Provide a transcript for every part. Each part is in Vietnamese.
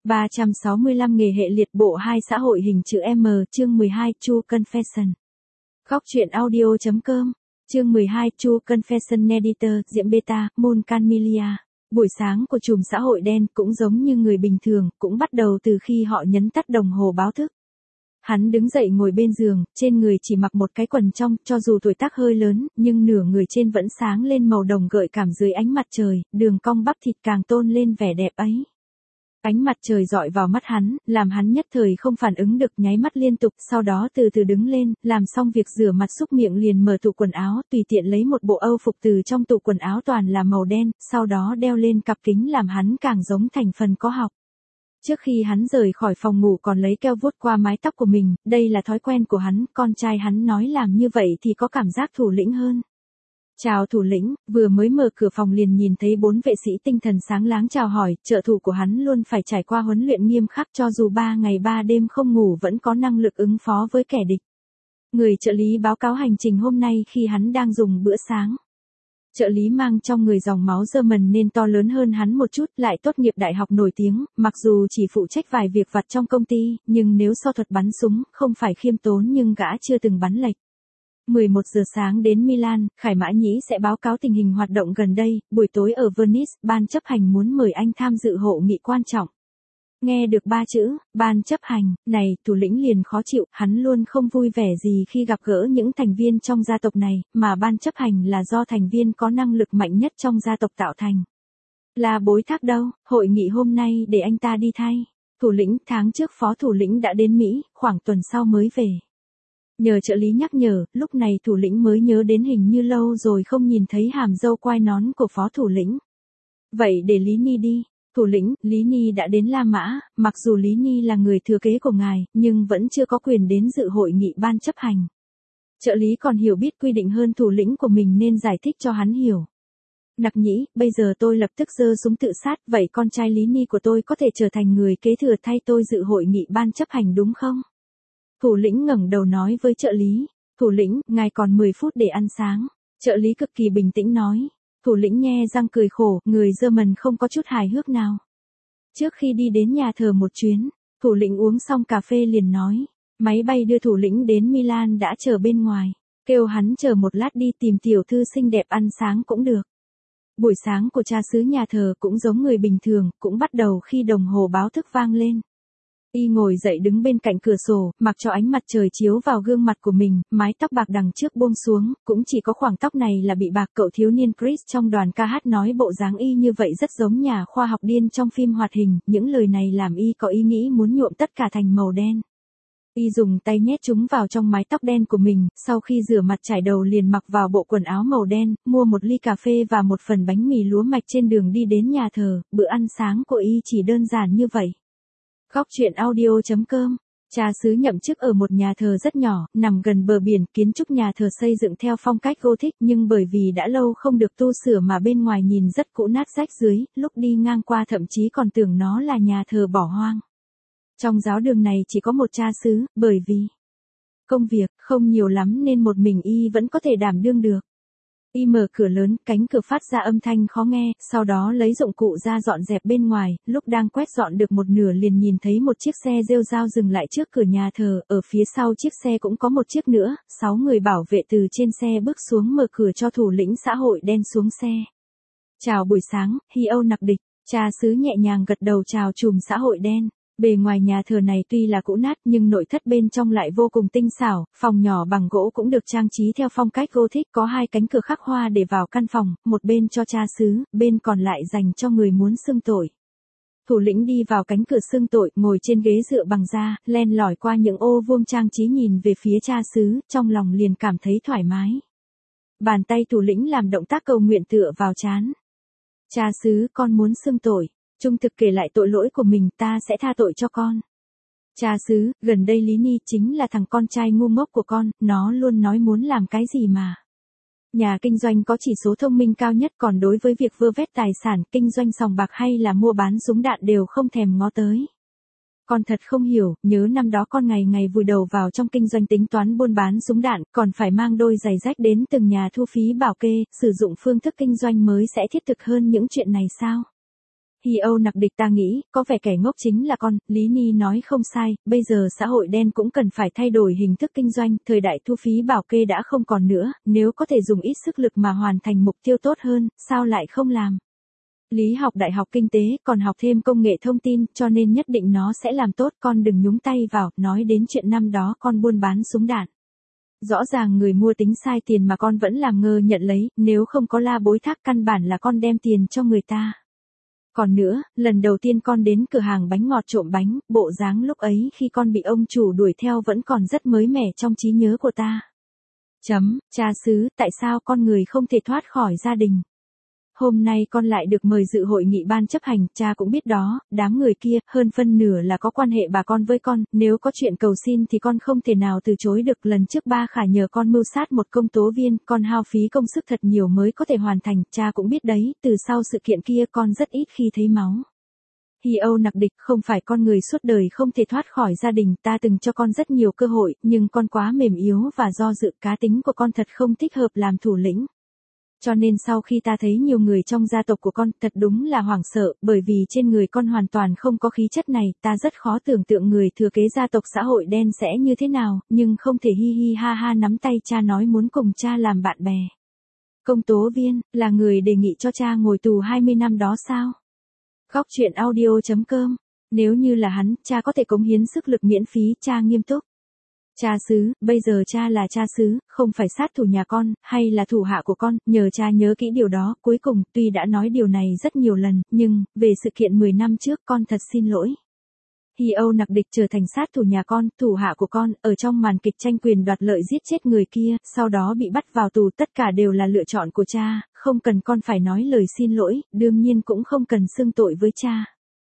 365 nghề hệ liệt bộ 2 xã hội hình chữ M, chương 12, True Confession. Góc truyện audio.com, chương 12, True Confession. Editor, Diễm Beta, Moon Camellia. Buổi sáng của chùm xã hội đen cũng giống như người bình thường, cũng bắt đầu từ khi họ nhấn tắt đồng hồ báo thức. Hắn đứng dậy ngồi bên giường, trên người chỉ mặc một cái quần trong, cho dù tuổi tác hơi lớn, nhưng nửa người trên vẫn sáng lên màu đồng gợi cảm dưới ánh mặt trời, đường cong bắp thịt càng tôn lên vẻ đẹp ấy. Ánh mặt trời dọi vào mắt hắn, làm hắn nhất thời không phản ứng được, nháy mắt liên tục, sau đó từ từ đứng lên, làm xong việc rửa mặt xúc miệng liền mở tủ quần áo, tùy tiện lấy một bộ âu phục từ trong tủ quần áo toàn là màu đen, sau đó đeo lên cặp kính làm hắn càng giống thành phần có học. Trước khi hắn rời khỏi phòng ngủ còn lấy keo vuốt qua mái tóc của mình, đây là thói quen của hắn, con trai hắn nói làm như vậy thì có cảm giác thủ lĩnh hơn. Chào thủ lĩnh, vừa mới mở cửa phòng liền nhìn thấy 4 vệ sĩ tinh thần sáng láng chào hỏi, trợ thủ của hắn luôn phải trải qua huấn luyện nghiêm khắc, cho dù 3 ngày 3 đêm không ngủ vẫn có năng lực ứng phó với kẻ địch. Người trợ lý báo cáo hành trình hôm nay khi hắn đang dùng bữa sáng. Trợ lý mang trong người dòng máu German nên to lớn hơn hắn một chút, lại tốt nghiệp đại học nổi tiếng, mặc dù chỉ phụ trách vài việc vặt trong công ty, nhưng nếu so thuật bắn súng, không phải khiêm tốn nhưng gã chưa từng bắn lệch. 11 giờ sáng đến Milan, Khải Mã Nhĩ sẽ báo cáo tình hình hoạt động gần đây, buổi tối ở Venice, ban chấp hành muốn mời anh tham dự hội nghị quan trọng. Nghe được 3 chữ, ban chấp hành, này, thủ lĩnh liền khó chịu, hắn luôn không vui vẻ gì khi gặp gỡ những thành viên trong gia tộc này, mà ban chấp hành là do thành viên có năng lực mạnh nhất trong gia tộc tạo thành. Là Bối Thác đâu, hội nghị hôm nay để anh ta đi thay. Thủ lĩnh, tháng trước phó thủ lĩnh đã đến Mỹ, khoảng tuần sau mới về. Nhờ trợ lý nhắc nhở, lúc này thủ lĩnh mới nhớ đến hình như lâu rồi không nhìn thấy hàm dâu quai nón của phó thủ lĩnh. Vậy để Lý Ni đi. Thủ lĩnh, Lý Ni đã đến La Mã, mặc dù Lý Ni là người thừa kế của ngài, nhưng vẫn chưa có quyền đến dự hội nghị ban chấp hành. Trợ lý còn hiểu biết quy định hơn thủ lĩnh của mình nên giải thích cho hắn hiểu. Nặc Nhĩ, bây giờ tôi lập tức giơ súng tự sát, vậy con trai Lý Ni của tôi có thể trở thành người kế thừa thay tôi dự hội nghị ban chấp hành đúng không? Thủ lĩnh ngẩng đầu nói với trợ lý, thủ lĩnh, ngài còn 10 phút để ăn sáng. Trợ lý cực kỳ bình tĩnh nói. Thủ lĩnh nhe răng cười khổ, người German không có chút hài hước nào. Trước khi đi đến nhà thờ một chuyến, thủ lĩnh uống xong cà phê liền nói, máy bay đưa thủ lĩnh đến Milan đã chờ bên ngoài, kêu hắn chờ một lát đi tìm tiểu thư xinh đẹp ăn sáng cũng được. Buổi sáng của cha xứ nhà thờ cũng giống người bình thường, cũng bắt đầu khi đồng hồ báo thức vang lên. Y ngồi dậy đứng bên cạnh cửa sổ, mặc cho ánh mặt trời chiếu vào gương mặt của mình, mái tóc bạc đằng trước buông xuống, cũng chỉ có khoảng tóc này là bị bạc. Cậu thiếu niên Chris trong đoàn ca hát nói bộ dáng y như vậy rất giống nhà khoa học điên trong phim hoạt hình, những lời này làm y có ý nghĩ muốn nhuộm tất cả thành màu đen. Y dùng tay nhét chúng vào trong mái tóc đen của mình, sau khi rửa mặt chải đầu liền mặc vào bộ quần áo màu đen, mua một ly cà phê và một phần bánh mì lúa mạch trên đường đi đến nhà thờ. Bữa ăn sáng của y chỉ đơn giản như vậy. Góc truyện audio.com, cha xứ nhậm chức ở một nhà thờ rất nhỏ, nằm gần bờ biển, kiến trúc nhà thờ xây dựng theo phong cách Gothic nhưng bởi vì đã lâu không được tu sửa mà bên ngoài nhìn rất cũ nát rách rưới, lúc đi ngang qua thậm chí còn tưởng nó là nhà thờ bỏ hoang. Trong giáo đường này chỉ có một cha xứ, bởi vì công việc không nhiều lắm nên một mình y vẫn có thể đảm đương được. Y mở cửa lớn, cánh cửa phát ra âm thanh khó nghe, sau đó lấy dụng cụ ra dọn dẹp bên ngoài, lúc đang quét dọn được một nửa liền nhìn thấy một chiếc xe rêu rao dừng lại trước cửa nhà thờ, ở phía sau chiếc xe cũng có một chiếc nữa, 6 người bảo vệ từ trên xe bước xuống mở cửa cho thủ lĩnh xã hội đen xuống xe. Chào buổi sáng, Hi Âu Nặc Địch, cha xứ nhẹ nhàng gật đầu chào chùm xã hội đen. Bề ngoài nhà thờ này tuy là cũ nát nhưng nội thất bên trong lại vô cùng tinh xảo, phòng nhỏ bằng gỗ cũng được trang trí theo phong cách Gothic, có 2 cánh cửa khắc hoa để vào căn phòng, một bên cho cha xứ, bên còn lại dành cho người muốn xưng tội. Thủ lĩnh đi vào cánh cửa xưng tội, ngồi trên ghế dựa bằng da, len lỏi qua những ô vuông trang trí nhìn về phía cha xứ, trong lòng liền cảm thấy thoải mái. Bàn tay thủ lĩnh làm động tác cầu nguyện tựa vào trán. Cha xứ, con muốn xưng tội. Trung thực kể lại tội lỗi của mình, ta sẽ tha tội cho con. Cha xứ, gần đây Lý Ni chính là thằng con trai ngu ngốc của con, nó luôn nói muốn làm cái gì mà. Nhà kinh doanh có chỉ số thông minh cao nhất, còn đối với việc vơ vét tài sản, kinh doanh sòng bạc hay là mua bán súng đạn đều không thèm ngó tới. Con thật không hiểu, nhớ năm đó con ngày ngày vùi đầu vào trong kinh doanh tính toán buôn bán súng đạn, còn phải mang đôi giày rách đến từng nhà thu phí bảo kê, sử dụng phương thức kinh doanh mới sẽ thiết thực hơn những chuyện này sao? Hi Âu nặc địch ta nghĩ, có vẻ kẻ ngốc chính là con, Lý Ni nói không sai, bây giờ xã hội đen cũng cần phải thay đổi hình thức kinh doanh, thời đại thu phí bảo kê đã không còn nữa, nếu có thể dùng ít sức lực mà hoàn thành mục tiêu tốt hơn, sao lại không làm? Lý học đại học kinh tế, còn học thêm công nghệ thông tin, cho nên nhất định nó sẽ làm tốt, con đừng nhúng tay vào, nói đến chuyện năm đó con buôn bán súng đạn. Rõ ràng người mua tính sai tiền mà con vẫn làm ngơ nhận lấy, nếu không có la bối thác căn bản là con đem tiền cho người ta. Còn nữa, lần đầu tiên con đến cửa hàng bánh ngọt trộm bánh, bộ dáng lúc ấy khi con bị ông chủ đuổi theo vẫn còn rất mới mẻ trong trí nhớ của ta. Cha xứ, tại sao con người không thể thoát khỏi gia đình? Hôm nay con lại được mời dự hội nghị ban chấp hành, cha cũng biết đó, đám người kia, hơn phân nửa là có quan hệ bà con với con, nếu có chuyện cầu xin thì con không thể nào từ chối được. Lần trước ba Khả nhờ con mưu sát một công tố viên, con hao phí công sức thật nhiều mới có thể hoàn thành, cha cũng biết đấy, từ sau sự kiện kia con rất ít khi thấy máu. Hi Âu nặc địch, không phải con người suốt đời không thể thoát khỏi gia đình, ta từng cho con rất nhiều cơ hội, nhưng con quá mềm yếu và do dự, cá tính của con thật không thích hợp làm thủ lĩnh. Cho nên sau khi ta thấy nhiều người trong gia tộc của con, thật đúng là hoảng sợ, bởi vì trên người con hoàn toàn không có khí chất này, ta rất khó tưởng tượng người thừa kế gia tộc xã hội đen sẽ như thế nào, nhưng không thể hi hi ha ha nắm tay cha nói muốn cùng cha làm bạn bè. Công tố viên, là người đề nghị cho cha ngồi tù 20 năm đó sao? Góc truyện audio.com, nếu như là hắn, cha có thể cống hiến sức lực miễn phí, cha nghiêm túc. Cha xứ, bây giờ cha là cha xứ, không phải sát thủ nhà con, hay là thủ hạ của con, nhờ cha nhớ kỹ điều đó, cuối cùng, tuy đã nói điều này rất nhiều lần, nhưng, về sự kiện 10 năm trước con thật xin lỗi. Hi Âu nặc địch trở thành sát thủ nhà con, thủ hạ của con, ở trong màn kịch tranh quyền đoạt lợi giết chết người kia, sau đó bị bắt vào tù, tất cả đều là lựa chọn của cha, không cần con phải nói lời xin lỗi, đương nhiên cũng không cần xưng tội với cha.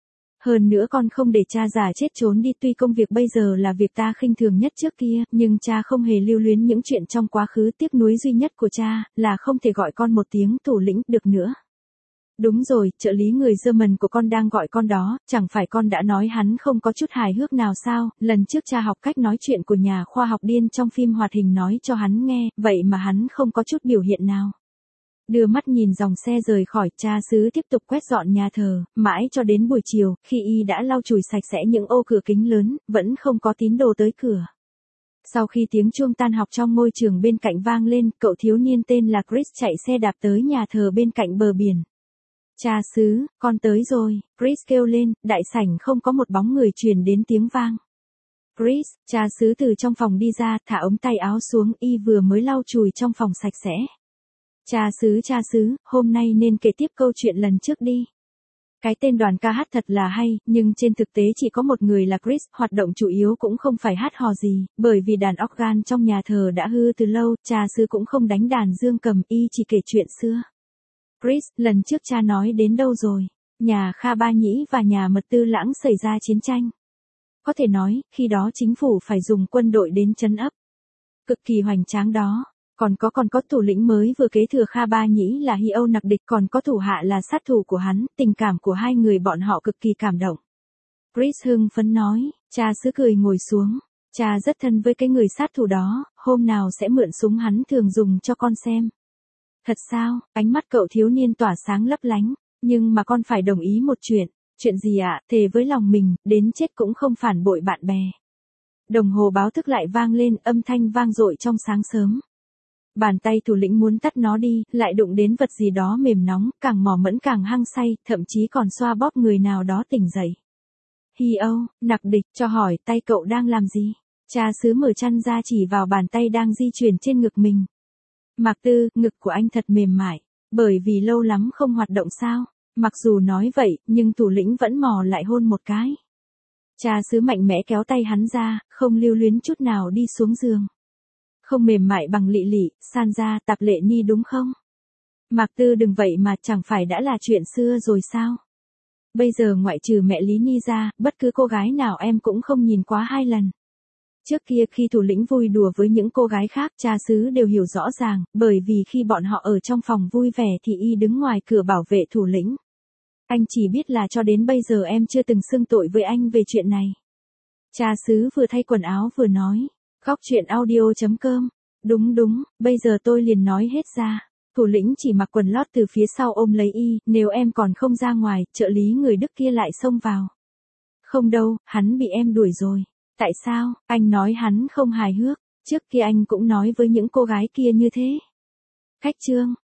Hơn nữa con không để cha già chết trốn đi, tuy công việc bây giờ là việc ta khinh thường nhất trước kia, nhưng cha không hề lưu luyến những chuyện trong quá khứ, tiếc nuối duy nhất của cha, là không thể gọi con một tiếng thủ lĩnh được nữa. Đúng rồi, trợ lý người German của con đang gọi con đó, chẳng phải con đã nói hắn không có chút hài hước nào sao, lần trước cha học cách nói chuyện của nhà khoa học điên trong phim hoạt hình nói cho hắn nghe, vậy mà hắn không có chút biểu hiện nào. Đưa mắt nhìn dòng xe rời khỏi, cha xứ tiếp tục quét dọn nhà thờ, mãi cho đến buổi chiều, khi y đã lau chùi sạch sẽ những ô cửa kính lớn, vẫn không có tín đồ tới cửa. Sau khi tiếng chuông tan học trong ngôi trường bên cạnh vang lên, cậu thiếu niên tên là Chris chạy xe đạp tới nhà thờ bên cạnh bờ biển. Cha xứ, con tới rồi, Chris kêu lên, đại sảnh không có một bóng người truyền đến tiếng vang. Chris, cha xứ từ trong phòng đi ra, thả ống tay áo xuống, y vừa mới lau chùi trong phòng sạch sẽ. Cha xứ, hôm nay nên kể tiếp câu chuyện lần trước đi. Cái tên đoàn ca hát thật là hay, nhưng trên thực tế chỉ có một người là Chris, hoạt động chủ yếu cũng không phải hát hò gì, bởi vì đàn organ trong nhà thờ đã hư từ lâu, cha xứ cũng không đánh đàn dương cầm, y chỉ kể chuyện xưa. Chris, lần trước cha nói đến đâu rồi? Nhà Kha Ba Nhĩ và nhà Mật Tư Lãng xảy ra chiến tranh. Có thể nói, khi đó chính phủ phải dùng quân đội đến trấn ấp. Cực kỳ hoành tráng đó. Còn có thủ lĩnh mới vừa kế thừa Kha Ba Nhĩ là Hi Âu nặc địch, còn có thủ hạ là sát thủ của hắn, tình cảm của hai người bọn họ cực kỳ cảm động. Chris hưng phấn nói, cha xứ cười ngồi xuống, cha rất thân với cái người sát thủ đó, hôm nào sẽ mượn súng hắn thường dùng cho con xem. Thật sao? Ánh mắt cậu thiếu niên tỏa sáng lấp lánh, nhưng mà con phải đồng ý một chuyện. Chuyện gì ạ? Thề với lòng mình, đến chết cũng không phản bội bạn bè. Đồng hồ báo thức lại vang lên, âm thanh vang dội trong sáng sớm. Bàn tay thủ lĩnh muốn tắt nó đi, lại đụng đến vật gì đó mềm nóng, càng mò mẫm càng hăng say, thậm chí còn xoa bóp người nào đó tỉnh dậy. Hi Âu, nặc địch, cho hỏi tay cậu đang làm gì? Cha xứ mở chăn ra chỉ vào bàn tay đang di chuyển trên ngực mình. Mạc Tư, ngực của anh thật mềm mại, bởi vì lâu lắm không hoạt động sao? Mặc dù nói vậy, nhưng thủ lĩnh vẫn mò lại hôn một cái. Cha xứ mạnh mẽ kéo tay hắn ra, không lưu luyến chút nào đi xuống giường. Không mềm mại bằng Lị Lị, San ra, Tạp Lệ Ni đúng không? Mạc Tư đừng vậy mà, chẳng phải đã là chuyện xưa rồi sao? Bây giờ ngoại trừ mẹ Lý Ni ra, bất cứ cô gái nào em cũng không nhìn quá 2 lần. Trước kia khi thủ lĩnh vui đùa với những cô gái khác, cha xứ đều hiểu rõ ràng, bởi vì khi bọn họ ở trong phòng vui vẻ thì y đứng ngoài cửa bảo vệ thủ lĩnh. Anh chỉ biết là cho đến bây giờ em chưa từng xưng tội với anh về chuyện này. Cha xứ vừa thay quần áo vừa nói. Góc truyện audio.com. Đúng, bây giờ tôi liền nói hết ra. Thủ lĩnh chỉ mặc quần lót từ phía sau ôm lấy y, nếu em còn không ra ngoài, trợ lý người Đức kia lại xông vào. Không đâu, hắn bị em đuổi rồi. Tại sao? Anh nói hắn không hài hước, trước kia anh cũng nói với những cô gái kia như thế. Khách trương,